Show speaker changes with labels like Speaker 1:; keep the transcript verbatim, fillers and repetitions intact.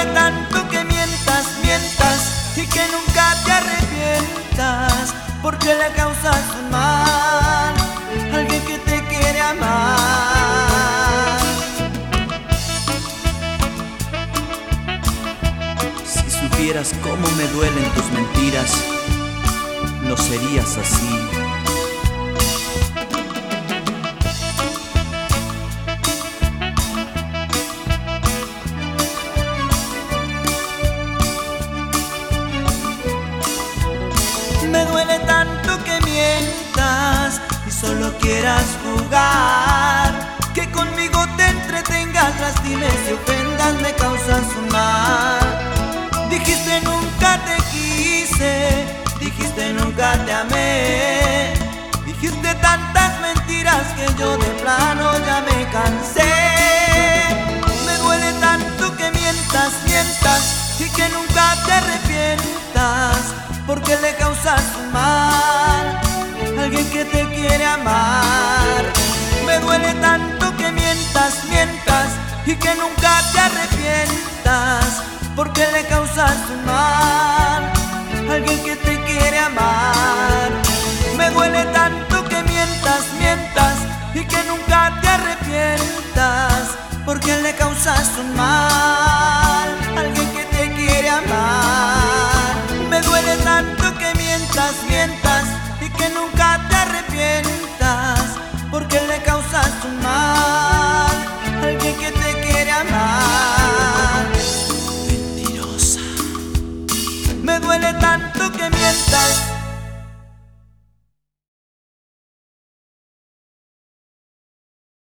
Speaker 1: tanto que mientas, mientas y que nunca te arrepientas, porque le causas un mal a alguien que te quiere amar.
Speaker 2: Si supieras cómo me duelen tus mentiras, no serías así.
Speaker 1: Me duele tanto que mientas y solo quieras jugar, que conmigo te entretengas, lastimes y ofendas, me causas un mal. Dijiste nunca te quise, dijiste nunca te amé, dijiste tantas mentiras que yo de plano ya me cansé. Me duele tanto que mientas, mientas y que nunca te arrepientas, porque le causas un mal a alguien que te quiere amar. Me duele tanto que mientas, mientas y que nunca te arrepientas, porque le causas un mal a alguien que te quiere amar. Me duele tanto que mientas, mientas y que nunca te arrepientas, porque le causas un mal